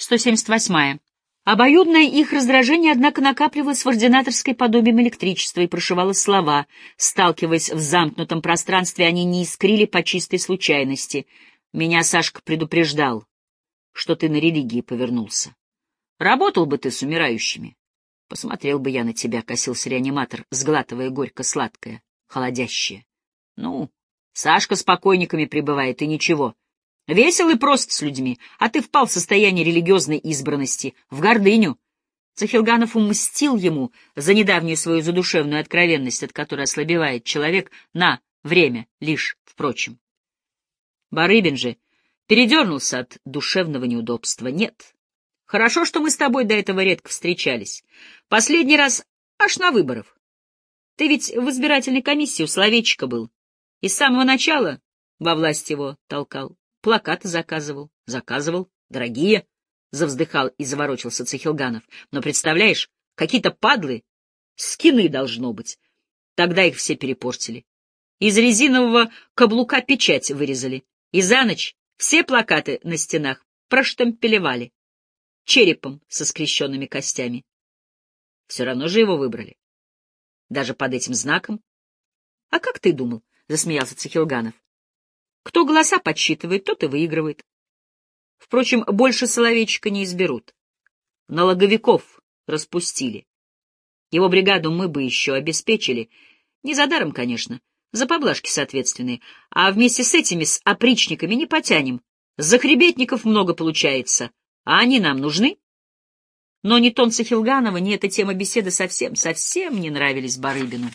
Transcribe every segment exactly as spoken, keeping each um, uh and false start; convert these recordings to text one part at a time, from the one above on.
сто семьдесят восьмая. Обоюдное их раздражение, однако, накапливалось в ординаторской подобием электричества и прошивало слова. Сталкиваясь в замкнутом пространстве, они не искрили по чистой случайности. Меня Сашка предупреждал, что ты на религии повернулся. Работал бы ты с умирающими. Посмотрел бы я на тебя, — косился реаниматор, сглатывая горько-сладкое, холодящее. Ну, Сашка с покойниками пребывает, и ничего. Весел и прост с людьми, а ты впал в состояние религиозной избранности, в гордыню. Цахилганов умстил ему за недавнюю свою задушевную откровенность, от которой ослабевает человек на время лишь, впрочем. Барыбин же передернулся от душевного неудобства. Нет, хорошо, что мы с тобой до этого редко встречались. Последний раз аж на выборах. Ты ведь в избирательной комиссии у Словечка был. И с самого начала во власть его толкал. Плакаты заказывал, заказывал, дорогие, — завздыхал и заворочился Цахилганов. Но представляешь, какие-то падлы, скины должно быть. Тогда их все перепортили. Из резинового каблука печать вырезали. И за ночь все плакаты на стенах проштампелевали. Черепом со скрещенными костями. Все равно же его выбрали. Даже под этим знаком. — А как ты думал? — засмеялся Цахилганов. Кто голоса подсчитывает, тот и выигрывает. Впрочем, больше Соловейчика не изберут. Налоговиков распустили. Его бригаду мы бы еще обеспечили. Не за даром, конечно, за поблажки соответственные. А вместе с этими, с опричниками, не потянем. Захребетников много получается. А они нам нужны? Но ни тон Цахилганова, ни эта тема беседы совсем, совсем не нравились Барыбину.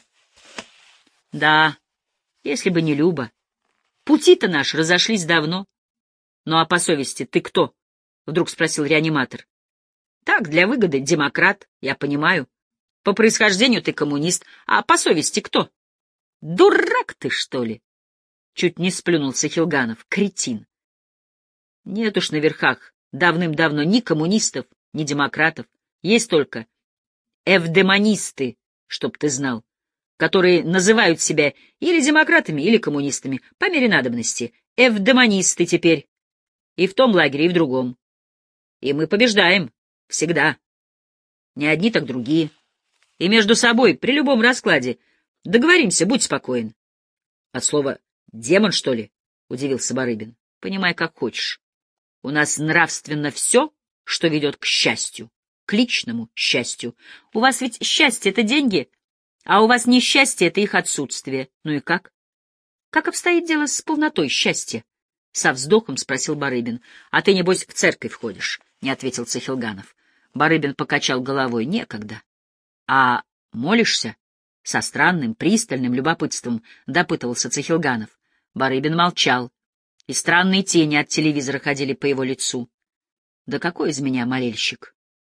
Да, если бы не Люба. Пути-то наши разошлись давно. — Ну а по совести ты кто? — вдруг спросил реаниматор. — Так, для выгоды демократ, я понимаю. По происхождению ты коммунист. А по совести кто? — Дурак ты, что ли? — чуть не сплюнул Цахилганов. — Кретин. Нет уж на верхах давным-давно ни коммунистов, ни демократов. Есть только эвдемонисты, чтоб ты знал, которые называют себя или демократами, или коммунистами, по мере надобности. Эвдемонисты теперь. И в том лагере, и в другом. И мы побеждаем. Всегда. Не одни, так другие. И между собой, при любом раскладе, договоримся, будь спокоен. От слова «демон», что ли? — удивился Барыбин. Понимай, как хочешь. У нас нравственно все, что ведет к счастью, к личному счастью. У вас ведь счастье — это деньги, а у вас несчастье — это их отсутствие. Ну и как? Как обстоит дело с полнотой счастья? Со вздохом спросил Барыбин. — А ты, небось, в церковь ходишь? — не ответил Цахилганов. Барыбин покачал головой. — Некогда. — А молишься? — со странным, пристальным любопытством допытывался Цахилганов. Барыбин молчал, и странные тени от телевизора ходили по его лицу. — Да какой из меня молельщик?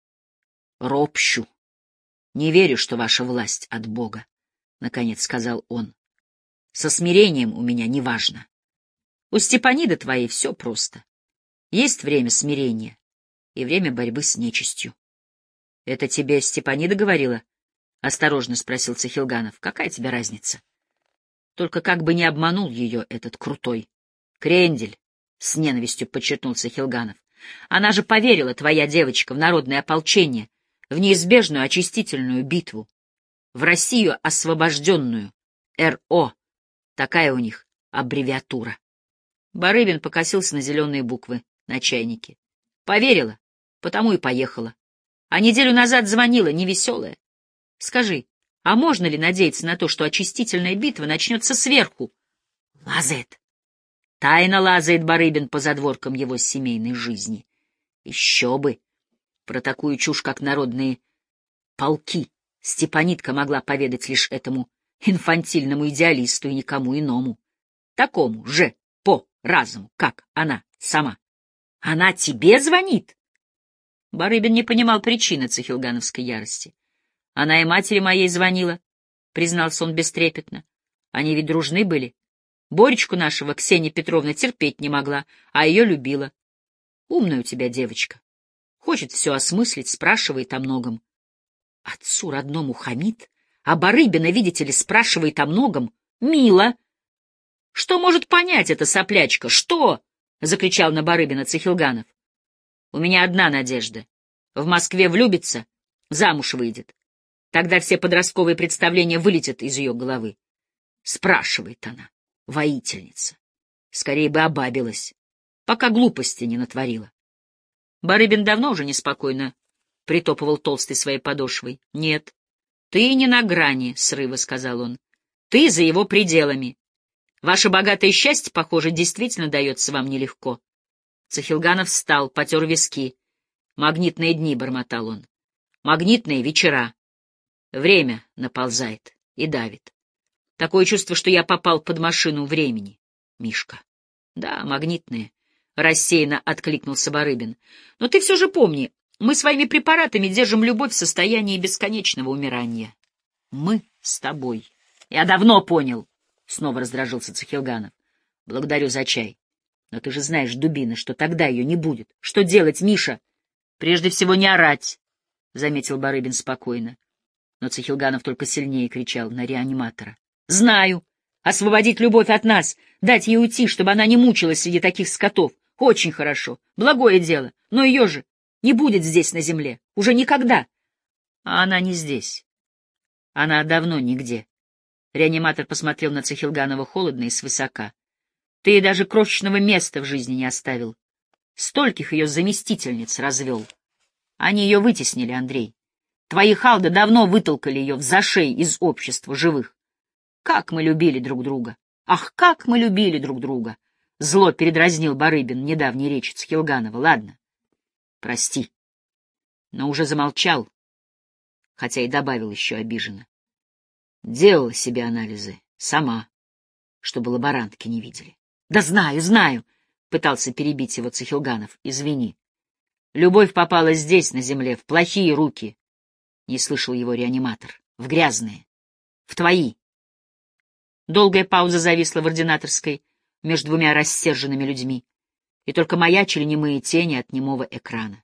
— Ропщу. Не верю, что ваша власть от Бога, — наконец сказал он. Со смирением у меня неважно. У Степаниды твоей все просто. Есть время смирения и время борьбы с нечистью. — Это тебе Степанида говорила? — осторожно спросил Цахилганов. — Какая тебе разница? Только как бы не обманул ее этот крутой крендель, — с ненавистью подчеркнул Цахилганов. — Она же поверила, твоя девочка, в народное ополчение, в неизбежную очистительную битву, в Россию освобожденную, эр о. Такая у них аббревиатура. Барыбин покосился на зеленые буквы на чайнике. Поверила, потому и поехала. А неделю назад звонила, невеселая. Скажи, а можно ли надеяться на то, что очистительная битва начнется сверху? Лазает. Тайно лазает Барыбин по задворкам его семейной жизни. Еще бы. Про такую чушь, как народные полки, Степанидка могла поведать лишь этому инфантильному идеалисту и никому иному. Такому же по разуму, как она сама. Она тебе звонит? Барыбин не понимал причины цахилгановской ярости. Она и матери моей звонила, признался он бестрепетно. Они ведь дружны были. Боречку нашего Ксения Петровна терпеть не могла, а ее любила. Умная у тебя девочка. Хочет все осмыслить, спрашивает о многом. Отцу родному хамит, а Барыбина, видите ли, спрашивает о многом. Мило. Что может понять эта соплячка? Что? — закричал на Барыбина Цахилганов. У меня одна надежда. В Москве влюбится, замуж выйдет. Тогда все подростковые представления вылетят из ее головы. Спрашивает она, воительница. Скорее бы обабилась, пока глупости не натворила. Барыбин давно уже неспокойно притопывал толстой своей подошвой. — Нет, ты не на грани срыва, — сказал он. — Ты за его пределами. Ваше богатое счастье, похоже, действительно дается вам нелегко. Цахилганов встал, потер виски. Магнитные дни, — бормотал он. Магнитные вечера. Время наползает и давит. Такое чувство, что я попал под машину времени, Мишка. Да, магнитные. Рассеянно откликнулся Барыбин. Но ты все же помни, мы своими препаратами держим любовь в состоянии бесконечного умирания. Мы с тобой. Я давно понял. Снова раздражился Цахилганов. Благодарю за чай. Но ты же знаешь, дубина, что тогда ее не будет. Что делать, Миша? Прежде всего не орать, — заметил Барыбин спокойно. Но Цахилганов только сильнее кричал на реаниматора. Знаю. Освободить любовь от нас, дать ей уйти, чтобы она не мучилась среди таких скотов. Очень хорошо, благое дело, но ее же не будет здесь на земле, уже никогда. А она не здесь. Она давно нигде. Реаниматор посмотрел на Цахилганова холодно и свысока. Ты ей даже крошечного места в жизни не оставил. Стольких ее заместительниц развел. Они ее вытеснили, Андрей. Твои халды давно вытолкали ее в зашей из общества живых. Как мы любили друг друга! Ах, как мы любили друг друга! Зло передразнил Барыбин недавней речи Цахилганова. Ладно, прости. Но уже замолчал, хотя и добавил еще обиженно. Делала себе анализы сама, чтобы лаборантки не видели. Да знаю, знаю, пытался перебить его Цахилганов. Извини. Любовь попала здесь, на земле, в плохие руки. Не слышал его реаниматор. В грязные. В твои. Долгая пауза зависла в ординаторской между двумя рассерженными людьми, и только маячили немые тени от немого экрана.